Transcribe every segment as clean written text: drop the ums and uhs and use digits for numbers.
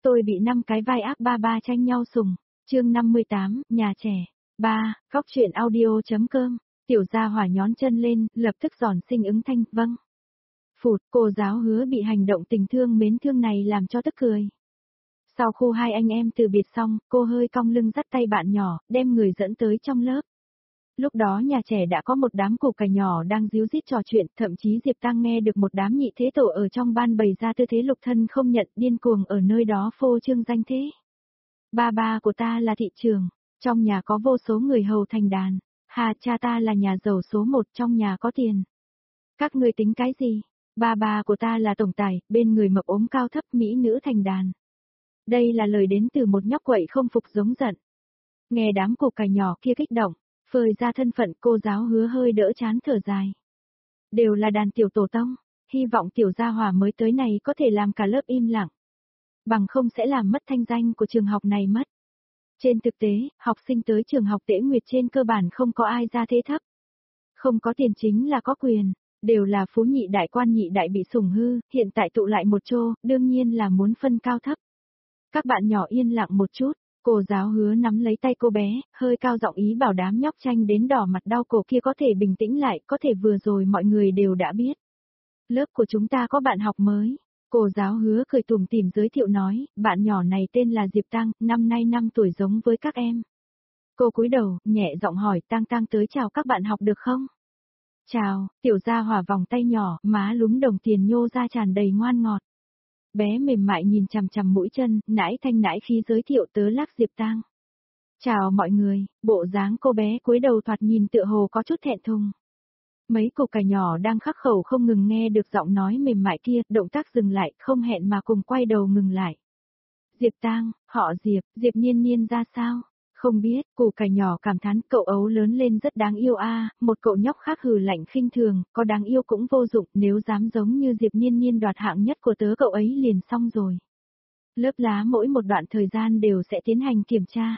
Tôi bị 5 cái vai ác ba ba tranh nhau sủng. Chương 58, nhà trẻ. 3. Góc truyện audio.com. Tiểu Gia Hỏa nhón chân lên, lập tức giòn sinh ứng thanh, vâng. Phụt, cô giáo Hứa bị hành động tình thương mến thương này làm cho tức cười. Sau khu hai anh em từ biệt xong, cô hơi cong lưng dắt tay bạn nhỏ, đem người dẫn tới trong lớp. Lúc đó nhà trẻ đã có một đám củ cải nhỏ đang díu dít trò chuyện, thậm chí Diệp Tăng nghe được một đám nhị thế tổ ở trong ban bày ra tư thế lục thân không nhận, điên cuồng ở nơi đó phô trương danh thế. Ba ba của ta là thị trường, trong nhà có vô số người hầu thành đàn, hà cha ta là nhà giàu số 1 trong nhà có tiền. Các ngươi tính cái gì? Ba ba của ta là tổng tài, bên người mập ốm cao thấp mỹ nữ thành đàn. Đây là lời đến từ một nhóc quậy không phục giống giận. Nghe đám củ cải nhỏ kia kích động, phơi ra thân phận, cô giáo Hứa hơi đỡ chán thở dài. Đều là đàn tiểu tổ tông, hy vọng Tiểu Gia Hỏa mới tới này có thể làm cả lớp im lặng. Bằng không sẽ làm mất thanh danh của trường học này mất. Trên thực tế, học sinh tới trường học Tễ Nguyệt trên cơ bản không có ai ra thế thấp. Không có tiền chính là có quyền, đều là phú nhị đại quan nhị đại bị sủng hư, hiện tại tụ lại một chỗ, đương nhiên là muốn phân cao thấp. Các bạn nhỏ yên lặng một chút, cô giáo Hứa nắm lấy tay cô bé, hơi cao giọng ý bảo đám nhóc tranh đến đỏ mặt đau cổ kia có thể bình tĩnh lại, có thể vừa rồi mọi người đều đã biết. Lớp của chúng ta có bạn học mới. Cô giáo Hứa cười tủm tỉm giới thiệu nói, bạn nhỏ này tên là Diệp Tăng, năm nay 5 tuổi giống với các em. Cô cúi đầu, nhẹ giọng hỏi Tăng Tăng tới chào các bạn học được không? Chào, Tiểu Gia Hỏa vòng tay nhỏ, má lúm đồng tiền nhô ra tràn đầy ngoan ngọt. Bé mềm mại nhìn chằm chằm mũi chân, nãi thanh nãi khí giới thiệu tớ Lắc Diệp Tăng. Chào mọi người, bộ dáng cô bé cúi đầu thoạt nhìn tựa hồ có chút thẹn thùng. Mấy củ cải nhỏ đang khắc khẩu không ngừng nghe được giọng nói mềm mại kia, động tác dừng lại, không hẹn mà cùng quay đầu ngừng lại. Diệp Tăng, họ Diệp, Diệp Niên Niên ra sao? Không biết, củ cải nhỏ cảm thán cậu ấu lớn lên rất đáng yêu a. Một cậu nhóc khác hừ lạnh khinh thường, có đáng yêu cũng vô dụng, nếu dám giống như Diệp Niên Niên đoạt hạng nhất của tớ cậu ấy liền xong rồi. Lớp lá mỗi một đoạn thời gian đều sẽ tiến hành kiểm tra.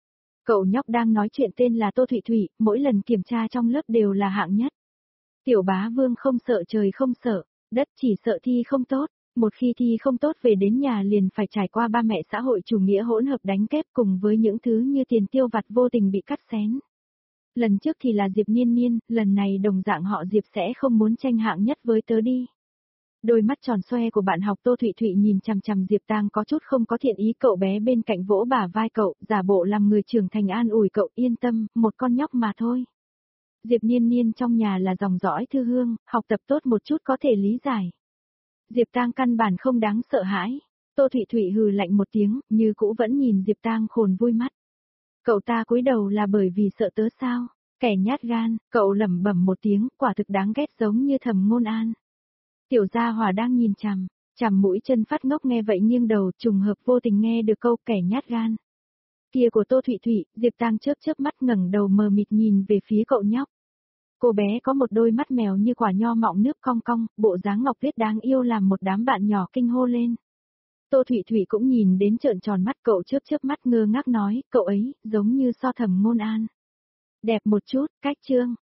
Cậu nhóc đang nói chuyện tên là Tô Thụy Thụy, mỗi lần kiểm tra trong lớp đều là hạng nhất. Tiểu Bá Vương không sợ trời không sợ, đất chỉ sợ thi không tốt. Một khi thi không tốt về đến nhà liền phải trải qua ba mẹ xã hội chủ nghĩa hỗn hợp đánh kép cùng với những thứ như tiền tiêu vặt vô tình bị cắt xén. Lần trước thì là Diệp Niên Niên, lần này đồng dạng họ Diệp sẽ không muốn tranh hạng nhất với tớ đi. Đôi mắt tròn xoe của bạn học Tô Thụy Thụy nhìn chằm chằm Diệp Tăng có chút không có thiện ý, cậu bé bên cạnh vỗ bả vai cậu, giả bộ làm người trưởng thành an ủi cậu, yên tâm, một con nhóc mà thôi. Diệp Niên Niên trong nhà là dòng dõi thư hương, học tập tốt một chút có thể lý giải. Diệp Tăng căn bản không đáng sợ hãi. Tô Thụy Thụy hừ lạnh một tiếng, như cũ vẫn nhìn Diệp Tăng khồn vui mắt. Cậu ta cúi đầu là bởi vì sợ tớ sao? Kẻ nhát gan, cậu lẩm bẩm một tiếng, quả thực đáng ghét giống như Thẩm Ngôn An. Tiểu Gia Hỏa đang nhìn chằm mũi chân phát ngốc nghe vậy nghiêng đầu, trùng hợp vô tình nghe được câu kẻ nhát gan kia của Tô Thụy Thụy, Diệp Tăng chớp chớp mắt ngẩng đầu mờ mịt nhìn về phía cậu nhóc. Cô bé có một đôi mắt mèo như quả nho mọng nước cong cong, bộ dáng ngọc tuyết đáng yêu làm một đám bạn nhỏ kinh hô lên. Tô Thụy Thụy cũng nhìn đến trợn tròn mắt, cậu chớp chớp mắt ngơ ngác nói, cậu ấy, giống như so Thẩm Ngôn An. Đẹp một chút, cách trương,